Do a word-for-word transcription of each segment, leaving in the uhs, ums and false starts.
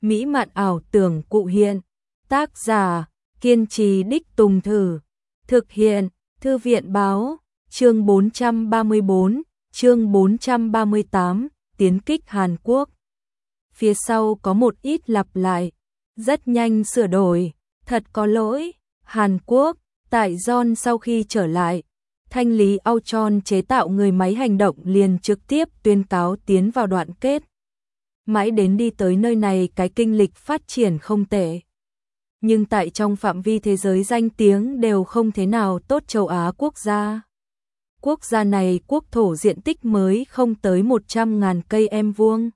mỹ mạn ảo tưởng cụ hiện. Tác giả, kiên trì đích tùng thử. Thực hiện, Thư viện báo, chương bốn trăm ba mươi bốn, chương bốn trăm ba mươi tám, tiến kích Hàn Quốc. Phía sau có một ít lặp lại, rất nhanh sửa đổi, thật có lỗi, Hàn Quốc, tại John sau khi trở lại, thanh lý Ultron chế tạo người máy hành động liền trực tiếp tuyên cáo tiến vào đoạn kết. Mãi đến đi tới nơi này cái kinh lịch phát triển không tệ. Nhưng tại trong phạm vi thế giới danh tiếng đều không thế nào tốt châu Á quốc gia. Quốc gia này quốc thổ diện tích mới không tới một trăm ngàn cây em vuông.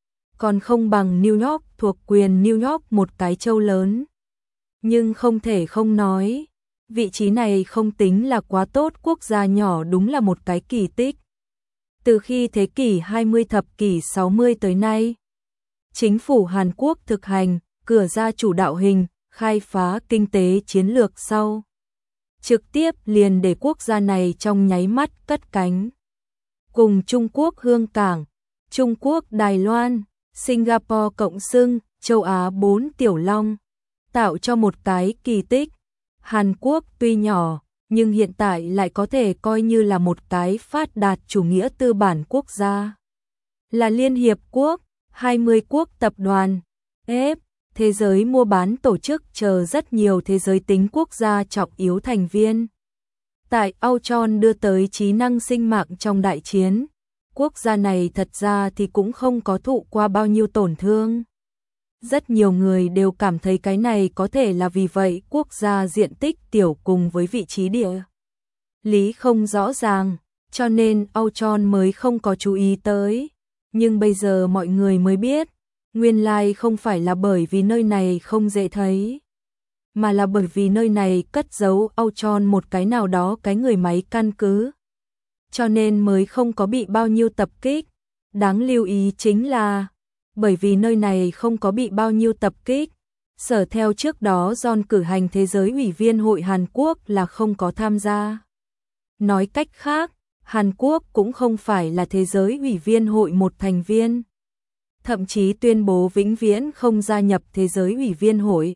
Còn không bằng New York thuộc quyền New York một cái châu lớn. Nhưng không thể không nói, vị trí này không tính là quá tốt, quốc gia nhỏ đúng là một cái kỳ tích. Từ khi thế kỷ hai mươi thập kỷ sáu mươi tới nay, chính phủ Hàn Quốc thực hành cửa ra chủ đạo hình khai phá kinh tế chiến lược sau. Trực tiếp liền để quốc gia này trong nháy mắt cất cánh. Cùng Trung Quốc hương cảng, Trung Quốc Đài Loan, Singapore cộng xưng, châu Á bốn tiểu long, tạo cho một cái kỳ tích. Hàn Quốc tuy nhỏ, nhưng hiện tại lại có thể coi như là một cái phát đạt chủ nghĩa tư bản quốc gia. Là Liên Hiệp Quốc, hai mươi quốc tập đoàn, F, thế giới mua bán tổ chức chờ rất nhiều thế giới tính quốc gia trọng yếu thành viên. Tại Ultron đưa tới trí năng sinh mạng trong đại chiến, quốc gia này thật ra thì cũng không có thụ qua bao nhiêu tổn thương. Rất nhiều người đều cảm thấy cái này có thể là vì vậy quốc gia diện tích tiểu cùng với vị trí địa lý không rõ ràng, cho nên Ultron mới không có chú ý tới. Nhưng bây giờ mọi người mới biết, nguyên lai không phải là bởi vì nơi này không dễ thấy, mà là bởi vì nơi này cất giấu Ultron một cái nào đó cái người máy căn cứ. Cho nên mới không có bị bao nhiêu tập kích. Đáng lưu ý chính là, bởi vì nơi này không có bị bao nhiêu tập kích, sở theo trước đó John cử hành thế giới ủy viên hội Hàn Quốc là không có tham gia. Nói cách khác, Hàn Quốc cũng không phải là thế giới ủy viên hội một thành viên. Thậm chí tuyên bố vĩnh viễn không gia nhập thế giới ủy viên hội.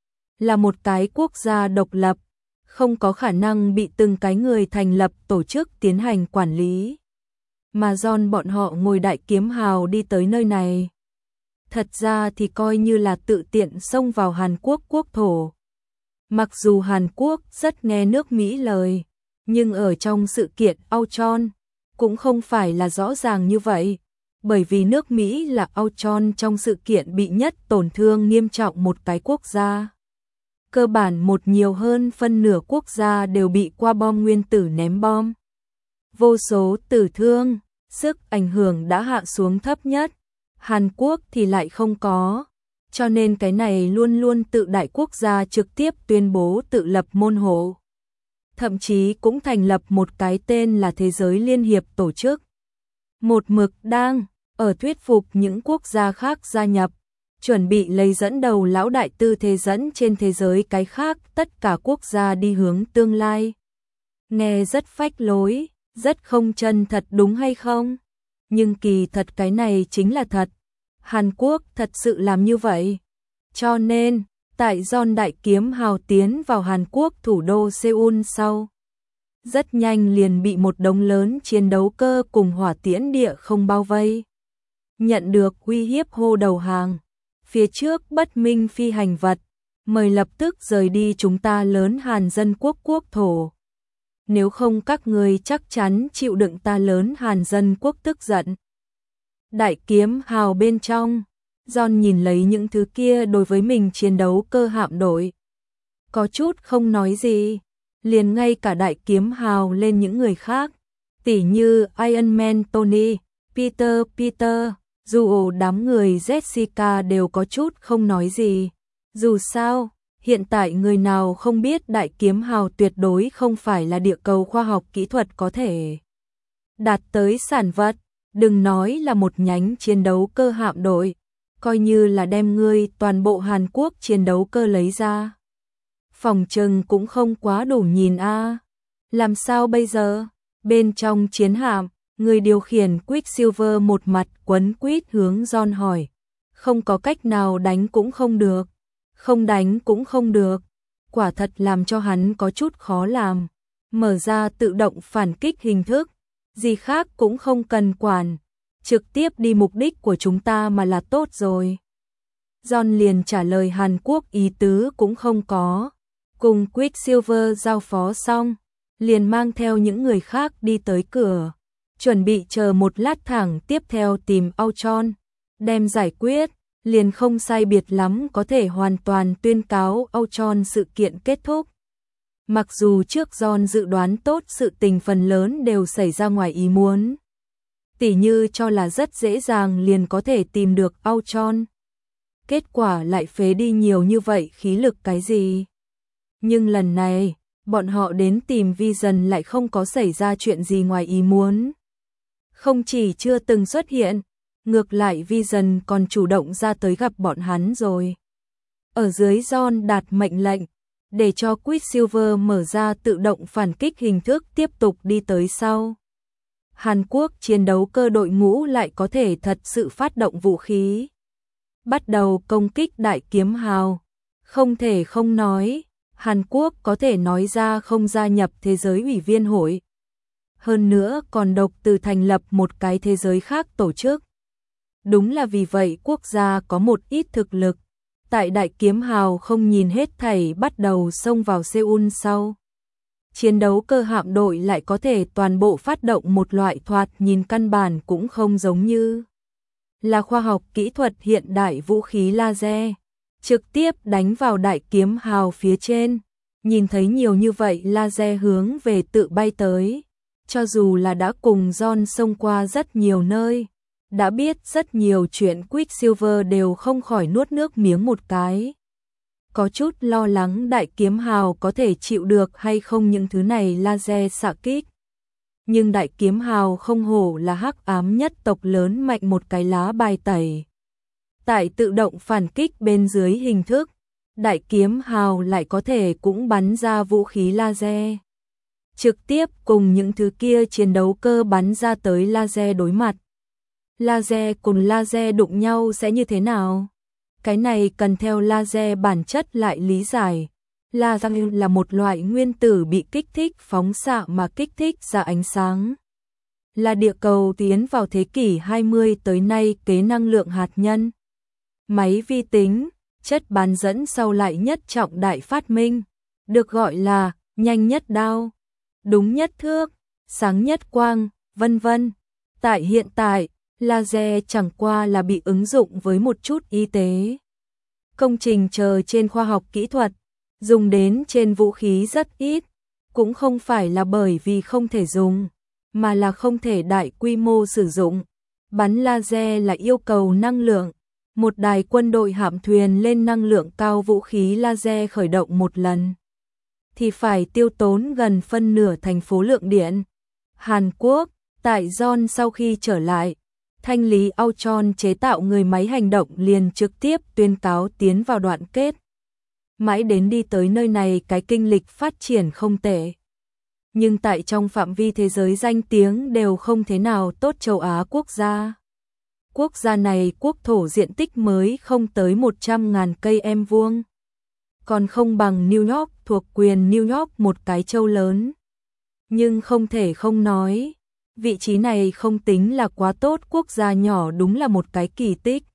Là một cái quốc gia độc lập, không có khả năng bị từng cái người thành lập tổ chức tiến hành quản lý. Mà John bọn họ ngồi đại kiếm hào đi tới nơi này. Thật ra thì coi như là tự tiện xông vào Hàn Quốc quốc thổ. Mặc dù Hàn Quốc rất nghe nước Mỹ lời, nhưng ở trong sự kiện Ultron cũng không phải là rõ ràng như vậy. Bởi vì nước Mỹ là Ultron trong sự kiện bị nhất tổn thương nghiêm trọng một cái quốc gia. Cơ bản một nhiều hơn phân nửa quốc gia đều bị qua bom nguyên tử ném bom. Vô số tử thương, sức ảnh hưởng đã hạ xuống thấp nhất. Hàn Quốc thì lại không có. Cho nên cái này luôn luôn tự đại quốc gia trực tiếp tuyên bố tự lập môn hộ. Thậm chí cũng thành lập một cái tên là Thế giới Liên Hiệp Tổ chức. Một mực đang ở thuyết phục những quốc gia khác gia nhập, chuẩn bị lấy dẫn đầu lão đại tư thế dẫn trên thế giới cái khác tất cả quốc gia đi hướng tương lai. Nghe rất phách lối, rất không chân thật đúng hay không? Nhưng kỳ thật cái này chính là thật. Hàn Quốc thật sự làm như vậy. Cho nên, tại John đại kiếm hào tiến vào Hàn Quốc thủ đô Seoul sau, rất nhanh liền bị một đống lớn chiến đấu cơ cùng hỏa tiễn địa không bao vây. Nhận được uy hiếp hô đầu hàng. Phía trước bất minh phi hành vật, mời lập tức rời đi chúng ta lớn Hàn dân quốc quốc thổ. Nếu không các người chắc chắn chịu đựng ta lớn Hàn dân quốc tức giận. Đại kiếm hào bên trong, John nhìn lấy những thứ kia đối với mình chiến đấu cơ hạm đội. Có chút không nói gì, liền ngay cả đại kiếm hào lên những người khác, tỉ như Iron Man Tony, Peter Peter, dù đám người Jessica đều có chút không nói gì. Dù sao, hiện tại người nào không biết đại kiếm hào tuyệt đối không phải là địa cầu khoa học kỹ thuật có thể đạt tới sản vật, đừng nói là một nhánh chiến đấu cơ hạm đội, coi như là đem ngươi toàn bộ Hàn Quốc chiến đấu cơ lấy ra. Phòng trừng cũng không quá đủ nhìn a. Làm sao bây giờ? Bên trong chiến hạm, người điều khiển Quicksilver một mặt quấn quýt hướng John hỏi. Không có cách nào đánh cũng không được, không đánh cũng không được, quả thật làm cho hắn có chút khó làm. Mở ra tự động phản kích hình thức, gì khác cũng không cần quản, trực tiếp đi mục đích của chúng ta mà là tốt rồi. John liền trả lời Hàn Quốc ý tứ cũng không có. Cùng Quicksilver giao phó xong, liền mang theo những người khác đi tới cửa, chuẩn bị chờ một lát thẳng tiếp theo tìm Ultron, đem giải quyết, liền không sai biệt lắm có thể hoàn toàn tuyên cáo Ultron sự kiện kết thúc. Mặc dù trước John dự đoán tốt sự tình phần lớn đều xảy ra ngoài ý muốn, tỉ như cho là rất dễ dàng liền có thể tìm được Ultron, kết quả lại phế đi nhiều như vậy khí lực cái gì. Nhưng lần này, bọn họ đến tìm Vision lại không có xảy ra chuyện gì ngoài ý muốn. Không chỉ chưa từng xuất hiện, ngược lại Vision còn chủ động ra tới gặp bọn hắn rồi. Ở dưới John đạt mệnh lệnh, để cho Quicksilver mở ra tự động phản kích hình thức tiếp tục đi tới sau. Hàn Quốc chiến đấu cơ đội ngũ lại có thể thật sự phát động vũ khí, bắt đầu công kích đại kiếm hào. Không thể không nói, Hàn Quốc có thể nói ra không gia nhập thế giới ủy viên hội. Hơn nữa còn độc từ thành lập một cái thế giới khác tổ chức. Đúng là vì vậy quốc gia có một ít thực lực. Tại đại kiếm hào không nhìn hết thảy bắt đầu xông vào Seoul sau. Chiến đấu cơ hạm đội lại có thể toàn bộ phát động một loại thoạt nhìn căn bản cũng không giống như là khoa học kỹ thuật hiện đại vũ khí laser, trực tiếp đánh vào đại kiếm hào phía trên. Nhìn thấy nhiều như vậy laser hướng về tự bay tới, cho dù là đã cùng John xông qua rất nhiều nơi, đã biết rất nhiều chuyện, Quicksilver đều không khỏi nuốt nước miếng một cái. Có chút lo lắng đại kiếm hào có thể chịu được hay không những thứ này laser xạ kích. Nhưng đại kiếm hào không hổ là hắc ám nhất tộc lớn mạnh một cái lá bài tẩy. Tại tự động phản kích bên dưới hình thức, đại kiếm hào lại có thể cũng bắn ra vũ khí laser, trực tiếp cùng những thứ kia chiến đấu cơ bắn ra tới laser đối mặt. Laser cùng laser đụng nhau sẽ như thế nào? Cái này cần theo laser bản chất lại lý giải. Laser là một loại nguyên tử bị kích thích phóng xạ mà kích thích ra ánh sáng. Là địa cầu tiến vào thế kỷ hai mươi tới nay kế năng lượng hạt nhân, máy vi tính, chất bán dẫn sau lại nhất trọng đại phát minh, được gọi là nhanh nhất đao, đúng nhất thước, sáng nhất quang, vân vân. Tại hiện tại, laser chẳng qua là bị ứng dụng với một chút y tế, công trình chờ trên khoa học kỹ thuật, dùng đến trên vũ khí rất ít, cũng không phải là bởi vì không thể dùng, mà là không thể đại quy mô sử dụng. Bắn laser là yêu cầu năng lượng, một đài quân đội hạm thuyền lên năng lượng cao vũ khí laser khởi động một lần, thì phải tiêu tốn gần phân nửa thành phố lượng điện. Hàn Quốc, tại John sau khi trở lại, thanh lý Ultron chế tạo người máy hành động liền trực tiếp tuyên cáo tiến vào đoạn kết. Mãi đến đi tới nơi này cái kinh lịch phát triển không tệ. Nhưng tại trong phạm vi thế giới danh tiếng đều không thế nào tốt châu Á quốc gia. Quốc gia này quốc thổ diện tích mới không tới một trăm ngàn cây em vuông. Còn không bằng New York thuộc quyền New York một cái châu lớn. Nhưng không thể không nói, vị trí này không tính là quá tốt, quốc gia nhỏ đúng là một cái kỳ tích.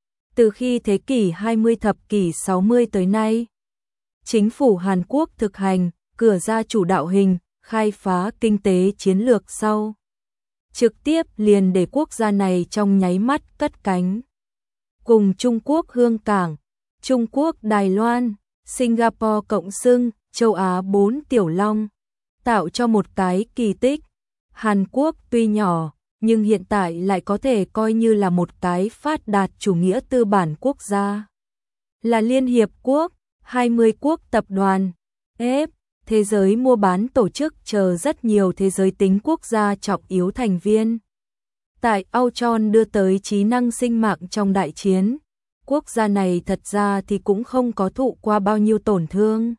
Từ khi thế kỷ hai mươi thập kỷ sáu mươi tới nay, chính phủ Hàn Quốc thực hành cửa ra chủ đạo hình, khai phá kinh tế chiến lược sau. Trực tiếp liền để quốc gia này trong nháy mắt cất cánh. Cùng Trung Quốc hương cảng, Trung Quốc Đài Loan, Singapore cộng xưng, châu Á bốn tiểu long, tạo cho một cái kỳ tích. Hàn Quốc tuy nhỏ, nhưng hiện tại lại có thể coi như là một cái phát đạt chủ nghĩa tư bản quốc gia. Là Liên Hiệp Quốc, hai mươi quốc tập đoàn, F, thế giới mua bán tổ chức chờ rất nhiều thế giới tính quốc gia trọng yếu thành viên. Tại Ultron đưa tới trí năng sinh mạng trong đại chiến, quốc gia này thật ra thì cũng không có thụ qua bao nhiêu tổn thương.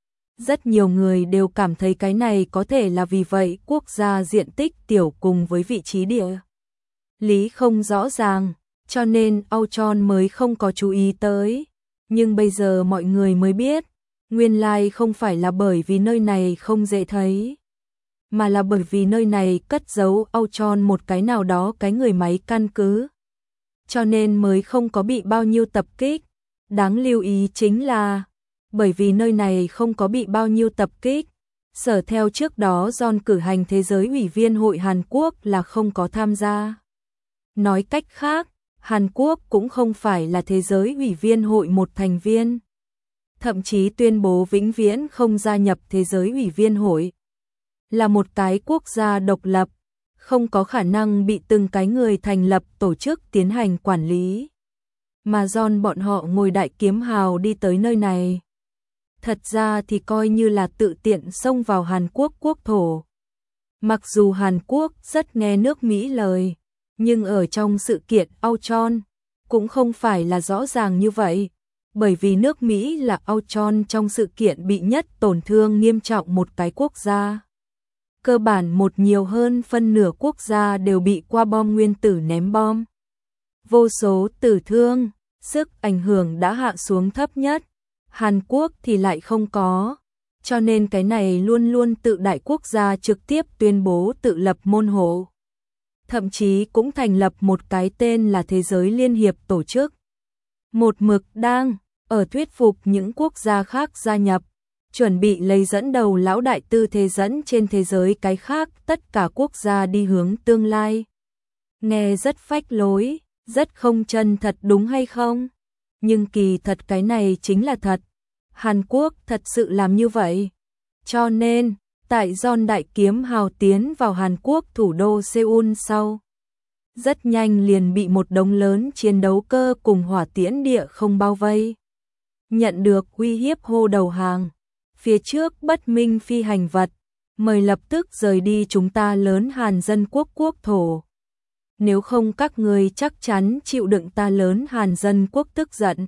Rất nhiều người đều cảm thấy cái này có thể là vì vậy quốc gia diện tích tiểu cùng với vị trí địa lý không rõ ràng, cho nên Ultron mới không có chú ý tới. Nhưng bây giờ mọi người mới biết, nguyên lai không phải là bởi vì nơi này không dễ thấy, mà là bởi vì nơi này cất giấu Ultron một cái nào đó cái người máy căn cứ. Cho nên mới không có bị bao nhiêu tập kích. Đáng lưu ý chính là, bởi vì nơi này không có bị bao nhiêu tập kích, sở theo trước đó John cử hành Thế giới ủy viên hội Hàn Quốc là không có tham gia. Nói cách khác, Hàn Quốc cũng không phải là Thế giới ủy viên hội một thành viên. Thậm chí tuyên bố vĩnh viễn không gia nhập Thế giới ủy viên hội. Là một cái quốc gia độc lập, không có khả năng bị từng cái người thành lập tổ chức tiến hành quản lý. Mà John bọn họ ngồi đại kiếm hào đi tới nơi này. Thật ra thì coi như là tự tiện xông vào Hàn Quốc quốc thổ. Mặc dù Hàn Quốc rất nghe nước Mỹ lời, nhưng ở trong sự kiện Ultron cũng không phải là rõ ràng như vậy, bởi vì nước Mỹ là Ultron trong sự kiện bị nhất tổn thương nghiêm trọng một cái quốc gia. Cơ bản một nhiều hơn phân nửa quốc gia đều bị qua bom nguyên tử ném bom. Vô số tử thương, sức ảnh hưởng đã hạ xuống thấp nhất. Hàn Quốc thì lại không có, cho nên cái này luôn luôn tự đại quốc gia trực tiếp tuyên bố tự lập môn hộ. Thậm chí cũng thành lập một cái tên là Thế giới Liên hiệp tổ chức. Một mực đang ở thuyết phục những quốc gia khác gia nhập, chuẩn bị lấy dẫn đầu lão đại tư thế dẫn trên thế giới cái khác tất cả quốc gia đi hướng tương lai. Nghe rất phách lối, rất không chân thật đúng hay không? Nhưng kỳ thật cái này chính là thật. Hàn Quốc thật sự làm như vậy. Cho nên, tại John đại kiếm hào tiến vào Hàn Quốc thủ đô Seoul sau, rất nhanh liền bị một đống lớn chiến đấu cơ cùng hỏa tiễn địa không bao vây. Nhận được uy hiếp hô đầu hàng. Phía trước bất minh phi hành vật, mời lập tức rời đi chúng ta lớn Hàn dân quốc quốc thổ. Nếu không các người chắc chắn chịu đựng ta lớn Hàn dân quốc tức giận.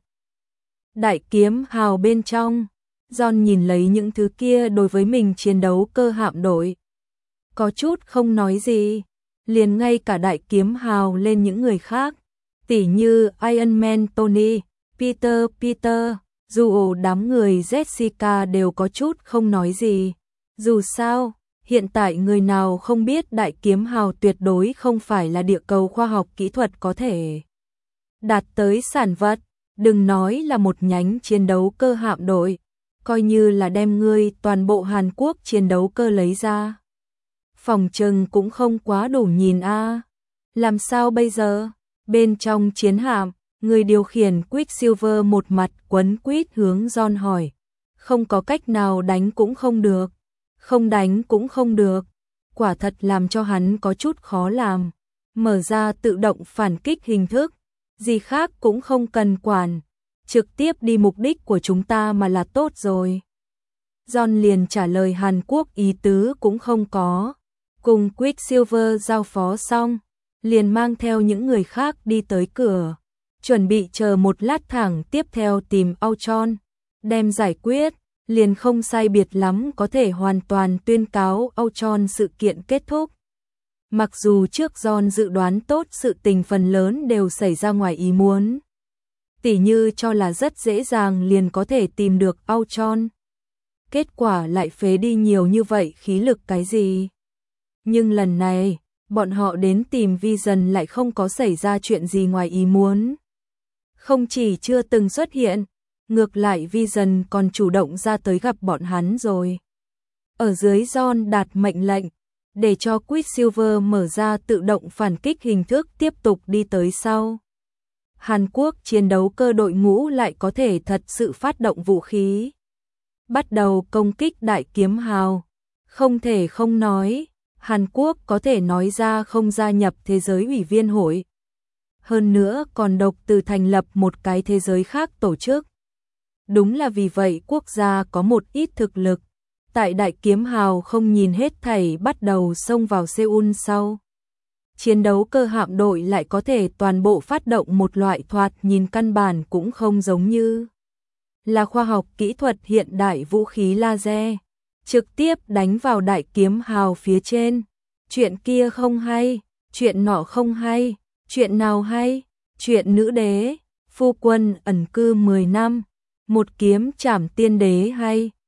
Đại kiếm hào bên trong, John nhìn lấy những thứ kia đối với mình chiến đấu cơ hạm đội. Có chút không nói gì, liền ngay cả đại kiếm hào lên những người khác, tỉ như Iron Man Tony, Peter Peter, dù đám người Jessica đều có chút không nói gì. Dù sao, hiện tại người nào không biết đại kiếm hào tuyệt đối không phải là địa cầu khoa học kỹ thuật có thể đạt tới sản vật, đừng nói là một nhánh chiến đấu cơ hạm đội, coi như là đem ngươi toàn bộ Hàn Quốc chiến đấu cơ lấy ra. Phòng trừng cũng không quá đủ nhìn a. À. Làm sao bây giờ? Bên trong chiến hạm, người điều khiển Quicksilver một mặt quấn quýt hướng John hỏi. Không có cách nào đánh cũng không được. Không đánh cũng không được. Quả thật làm cho hắn có chút khó làm. Mở ra tự động phản kích hình thức. Gì khác cũng không cần quản. Trực tiếp đi mục đích của chúng ta mà là tốt rồi. John liền trả lời Hàn Quốc ý tứ cũng không có. Cùng Quicksilver giao phó xong, liền mang theo những người khác đi tới cửa. Chuẩn bị chờ một lát thẳng tiếp theo tìm Ultron, đem giải quyết, liền không sai biệt lắm có thể hoàn toàn tuyên cáo Ultron sự kiện kết thúc. Mặc dù trước John dự đoán tốt sự tình phần lớn đều xảy ra ngoài ý muốn. Tỉ như cho là rất dễ dàng liền có thể tìm được Ultron. Kết quả lại phế đi nhiều như vậy khí lực cái gì. Nhưng lần này, bọn họ đến tìm Vision lại không có xảy ra chuyện gì ngoài ý muốn. Không chỉ chưa từng xuất hiện, ngược lại Vision còn chủ động ra tới gặp bọn hắn rồi. Ở dưới John đạt mệnh lệnh, để cho Quicksilver mở ra tự động phản kích hình thức tiếp tục đi tới sau. Hàn Quốc chiến đấu cơ đội ngũ lại có thể thật sự phát động vũ khí. Bắt đầu công kích đại kiếm hào. Không thể không nói, Hàn Quốc có thể nói ra không gia nhập thế giới ủy viên hội. Hơn nữa còn độc từ thành lập một cái thế giới khác tổ chức. Đúng là vì vậy quốc gia có một ít thực lực. Tại đại kiếm hào không nhìn hết thảy bắt đầu xông vào Seoul sau. Chiến đấu cơ hạm đội lại có thể toàn bộ phát động một loại thoạt nhìn căn bản cũng không giống như là khoa học kỹ thuật hiện đại vũ khí laser, trực tiếp đánh vào đại kiếm hào phía trên. Chuyện kia không hay, chuyện nọ không hay, chuyện nào hay, Chuyện nữ đế, phu quân ẩn cư mười năm, một kiếm trảm tiên đế hay.